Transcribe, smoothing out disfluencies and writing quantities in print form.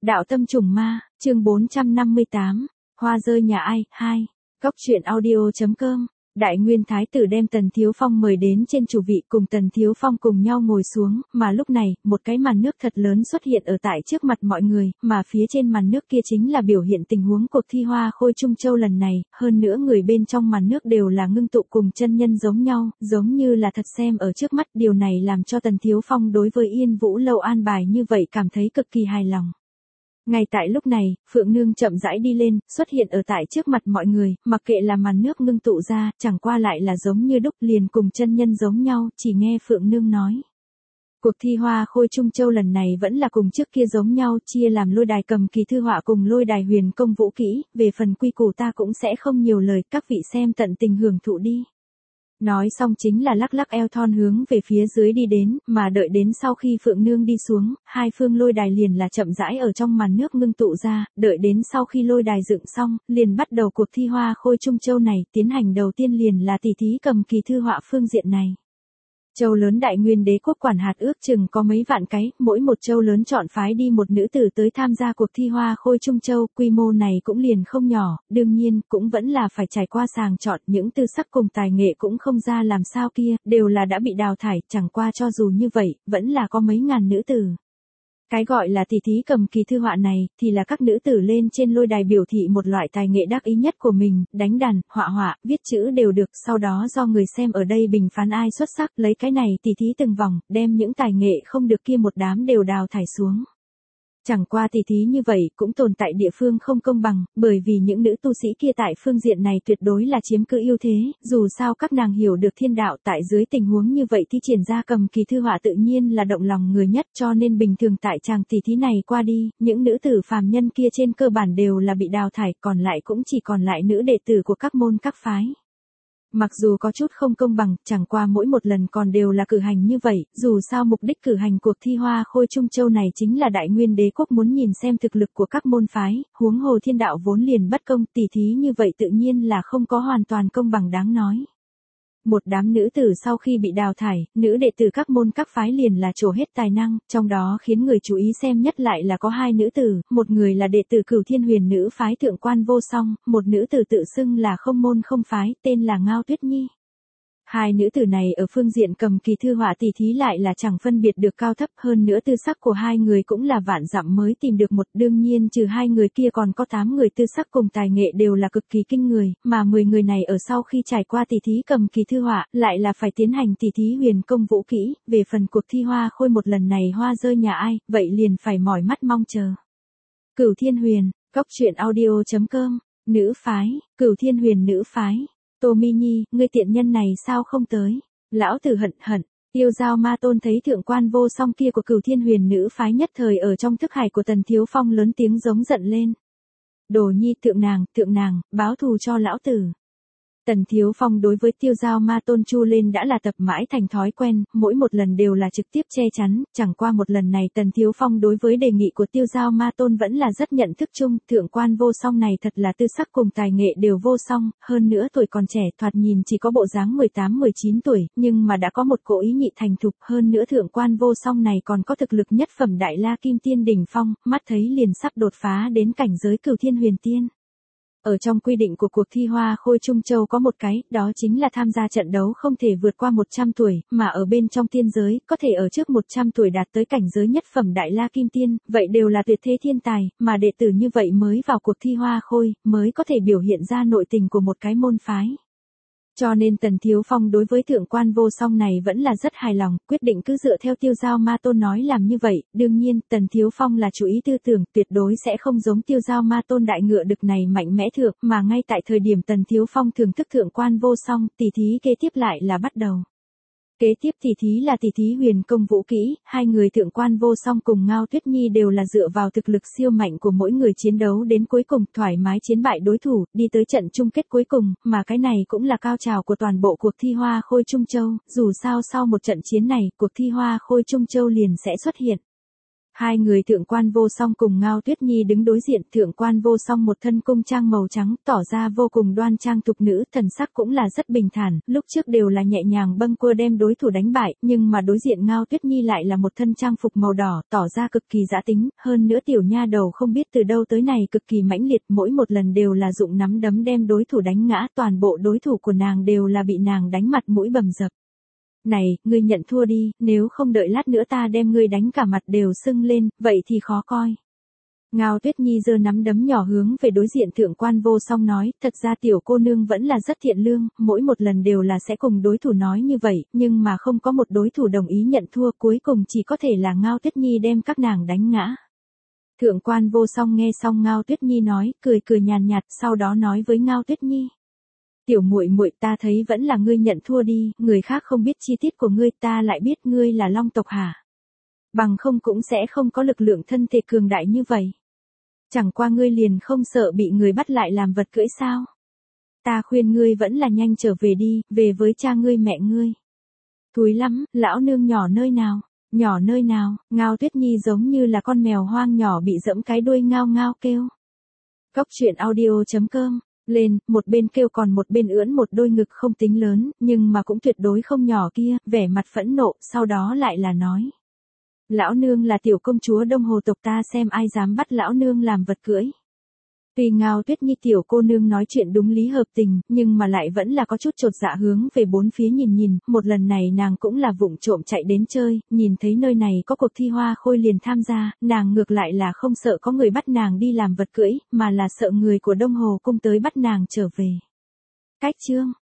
Đạo tâm trùng ma, chương 458, Hoa rơi nhà ai, 2, Cóc truyện audio.com. Đại Nguyên Thái tử đem Tần Thiếu Phong mời đến trên chủ vị cùng Tần Thiếu Phong cùng nhau ngồi xuống, mà lúc này, một cái màn nước thật lớn xuất hiện ở tại trước mặt mọi người, mà phía trên màn nước kia chính là biểu hiện tình huống cuộc thi Hoa Khôi Trung Châu lần này, hơn nữa người bên trong màn nước đều là ngưng tụ cùng chân nhân giống nhau, giống như là thật xem ở trước mắt, điều này làm cho Tần Thiếu Phong đối với Yên Vũ Lâu an bài như vậy cảm thấy cực kỳ hài lòng. Ngay tại lúc này, Phượng Nương chậm rãi đi lên, xuất hiện ở tại trước mặt mọi người, mặc kệ là màn nước ngưng tụ ra, chẳng qua lại là giống như đúc liền cùng chân nhân giống nhau, chỉ nghe Phượng Nương nói. Cuộc thi Hoa Khôi Trung Châu lần này vẫn là cùng trước kia giống nhau, chia làm lôi đài cầm kỳ thư họa cùng lôi đài huyền công vũ kỹ, về phần quy củ ta cũng sẽ không nhiều lời, các vị xem tận tình hưởng thụ đi. Nói xong chính là lắc lắc eo thon hướng về phía dưới đi đến, mà đợi đến sau khi Phượng Nương đi xuống, hai phương lôi đài liền là chậm rãi ở trong màn nước ngưng tụ ra, đợi đến sau khi lôi đài dựng xong, liền bắt đầu cuộc thi Hoa Khôi Trung Châu này, tiến hành đầu tiên liền là tỷ thí cầm kỳ thư họa phương diện này. Châu lớn Đại Nguyên Đế quốc quản hạt ước chừng có mấy vạn cái, mỗi một châu lớn chọn phái đi một nữ tử tới tham gia cuộc thi Hoa Khôi Trung Châu, quy mô này cũng liền không nhỏ, đương nhiên, cũng vẫn là phải trải qua sàng chọn, những tư sắc cùng tài nghệ cũng không ra làm sao kia, đều là đã bị đào thải, chẳng qua cho dù như vậy, vẫn là có mấy ngàn nữ tử. Cái gọi là tỷ thí cầm kỳ thư họa này, thì là các nữ tử lên trên lôi đài biểu thị một loại tài nghệ đắc ý nhất của mình, đánh đàn, họa họa, viết chữ đều được, sau đó do người xem ở đây bình phán ai xuất sắc, lấy cái này tỷ thí từng vòng, đem những tài nghệ không được kia một đám đều đào thải xuống. Chẳng qua tỷ thí như vậy cũng tồn tại địa phương không công bằng, bởi vì những nữ tu sĩ kia tại phương diện này tuyệt đối là chiếm cứ ưu thế, dù sao các nàng hiểu được thiên đạo tại dưới tình huống như vậy thi triển ra cầm kỳ thư họa tự nhiên là động lòng người nhất cho nên bình thường tại chàng tỷ thí này qua đi, những nữ tử phàm nhân kia trên cơ bản đều là bị đào thải, còn lại cũng chỉ còn lại nữ đệ tử của các môn các phái. Mặc dù có chút không công bằng, chẳng qua mỗi một lần còn đều là cử hành như vậy, dù sao mục đích cử hành cuộc thi Hoa Khôi Trung Châu này chính là Đại Nguyên Đế quốc muốn nhìn xem thực lực của các môn phái, huống hồ thiên đạo vốn liền bất công, tỷ thí như vậy tự nhiên là không có hoàn toàn công bằng đáng nói. Một đám nữ tử sau khi bị đào thải, nữ đệ tử các môn các phái liền là trổ hết tài năng, trong đó khiến người chú ý xem nhất lại là có hai nữ tử, một người là đệ tử Cửu Thiên Huyền nữ phái Thượng Quan Vô Song, một nữ tử tự xưng là không môn không phái, tên là Ngao Tuyết Nhi. Hai nữ tử này ở phương diện cầm kỳ thư họa tỷ thí lại là chẳng phân biệt được cao thấp, hơn nữa tư sắc của hai người cũng là vạn dặm mới tìm được một, đương nhiên trừ hai người kia còn có 8 người tư sắc cùng tài nghệ đều là cực kỳ kinh người, mà 10 người này ở sau khi trải qua tỷ thí cầm kỳ thư họa, lại là phải tiến hành tỷ thí huyền công vũ kỹ, về phần cuộc thi Hoa Khôi một lần này hoa rơi nhà ai, vậy liền phải mỏi mắt mong chờ. Cửu Thiên Huyền, Cóc truyện audio.com, nữ phái, Cửu Thiên Huyền nữ phái. Tô Mi Nhi, ngươi tiện nhân này sao không tới? Lão tử hận hận, Tiêu Giao Ma Tôn thấy Thượng Quan Vô Song kia của Cửu Thiên Huyền nữ phái nhất thời ở trong thức hải của Tần Thiếu Phong lớn tiếng giống giận lên. Đồ Nhi thượng nàng, báo thù cho lão tử. Tần Thiếu Phong đối với Tiêu Giao Ma Tôn chu lên đã là tập mãi thành thói quen, mỗi một lần đều là trực tiếp che chắn, chẳng qua một lần này Tần Thiếu Phong đối với đề nghị của Tiêu Giao Ma Tôn vẫn là rất nhận thức chung, Thượng Quan Vô Song này thật là tư sắc cùng tài nghệ đều vô song, hơn nữa tuổi còn trẻ, thoạt nhìn chỉ có bộ dáng 18-19 tuổi, nhưng mà đã có một cỗ ý nhị thành thục, hơn nữa Thượng Quan Vô Song này còn có thực lực nhất phẩm Đại La Kim Tiên đỉnh phong, mắt thấy liền sắp đột phá đến cảnh giới Cửu Thiên Huyền Tiên. Ở trong quy định của cuộc thi Hoa Khôi Trung Châu có một cái, đó chính là tham gia trận đấu không thể vượt qua 100 tuổi, mà ở bên trong tiên giới, có thể ở trước 100 tuổi đạt tới cảnh giới nhất phẩm Đại La Kim Tiên, vậy đều là tuyệt thế thiên tài, mà đệ tử như vậy mới vào cuộc thi Hoa Khôi, mới có thể biểu hiện ra nội tình của một cái môn phái. Cho nên Tần Thiếu Phong đối với Thượng Quan Vô Song này vẫn là rất hài lòng, quyết định cứ dựa theo Tiêu Giao Ma Tôn nói làm như vậy, đương nhiên, Tần Thiếu Phong là chủ ý tư tưởng, tuyệt đối sẽ không giống Tiêu Giao Ma Tôn đại ngựa đực này mạnh mẽ thượng, mà ngay tại thời điểm Tần Thiếu Phong thưởng thức Thượng Quan Vô Song, tỷ thí kế tiếp lại là bắt đầu. Kế tiếp tỷ thí là tỷ thí huyền công vũ kỹ, hai người Thượng Quan Vô Song cùng Ngao Tuyết Nhi đều là dựa vào thực lực siêu mạnh của mỗi người chiến đấu đến cuối cùng, thoải mái chiến bại đối thủ, đi tới trận chung kết cuối cùng, mà cái này cũng là cao trào của toàn bộ cuộc thi Hoa Khôi Trung Châu, dù sao sau một trận chiến này, cuộc thi Hoa Khôi Trung Châu liền sẽ xuất hiện. Hai người Thượng Quan Vô Song cùng Ngao Tuyết Nhi đứng đối diện, Thượng Quan Vô Song một thân cung trang màu trắng, tỏ ra vô cùng đoan trang tục nữ, thần sắc cũng là rất bình thản, lúc trước đều là nhẹ nhàng bâng quơ đem đối thủ đánh bại, nhưng mà đối diện Ngao Tuyết Nhi lại là một thân trang phục màu đỏ, tỏ ra cực kỳ dã tính, hơn nữa tiểu nha đầu không biết từ đâu tới này cực kỳ mãnh liệt, mỗi một lần đều là dụng nắm đấm đem đối thủ đánh ngã, toàn bộ đối thủ của nàng đều là bị nàng đánh mặt mũi bầm dập. Này, ngươi nhận thua đi, nếu không đợi lát nữa ta đem ngươi đánh cả mặt đều sưng lên, vậy thì khó coi. Ngao Tuyết Nhi giơ nắm đấm nhỏ hướng về đối diện Thượng Quan Vô Song nói, thật ra tiểu cô nương vẫn là rất thiện lương, mỗi một lần đều là sẽ cùng đối thủ nói như vậy, nhưng mà không có một đối thủ đồng ý nhận thua, cuối cùng chỉ có thể là Ngao Tuyết Nhi đem các nàng đánh ngã. Thượng Quan Vô Song nghe xong Ngao Tuyết Nhi nói, cười cười nhàn nhạt, sau đó nói với Ngao Tuyết Nhi. Tiểu muội muội, ta thấy vẫn là ngươi nhận thua đi, người khác không biết chi tiết của ngươi, ta lại biết ngươi là Long tộc hả? Bằng không cũng sẽ không có lực lượng thân thể cường đại như vậy. Chẳng qua ngươi liền không sợ bị người bắt lại làm vật cưỡi sao? Ta khuyên ngươi vẫn là nhanh trở về đi, về với cha ngươi mẹ ngươi. Thúi lắm, lão nương nhỏ nơi nào? Nhỏ nơi nào? Ngao Tuyết Nhi giống như là con mèo hoang nhỏ bị giẫm cái đuôi ngao ngao kêu. Cốc truyện audio.com lên, một bên kêu còn một bên ưỡn một đôi ngực không tính lớn, nhưng mà cũng tuyệt đối không nhỏ kia, vẻ mặt phẫn nộ, sau đó lại là nói. Lão nương là tiểu công chúa Đông Hồ tộc, ta xem ai dám bắt lão nương làm vật cưỡi. Tuy Ngao Tuyết Nhi tiểu cô nương nói chuyện đúng lý hợp tình, nhưng mà lại vẫn là có chút chột dạ hướng về bốn phía nhìn nhìn, một lần này nàng cũng là vụng trộm chạy đến chơi, nhìn thấy nơi này có cuộc thi hoa khôi liền tham gia, nàng ngược lại là không sợ có người bắt nàng đi làm vật cưỡi, mà là sợ người của Đông Hồ cung tới bắt nàng trở về. Cách chương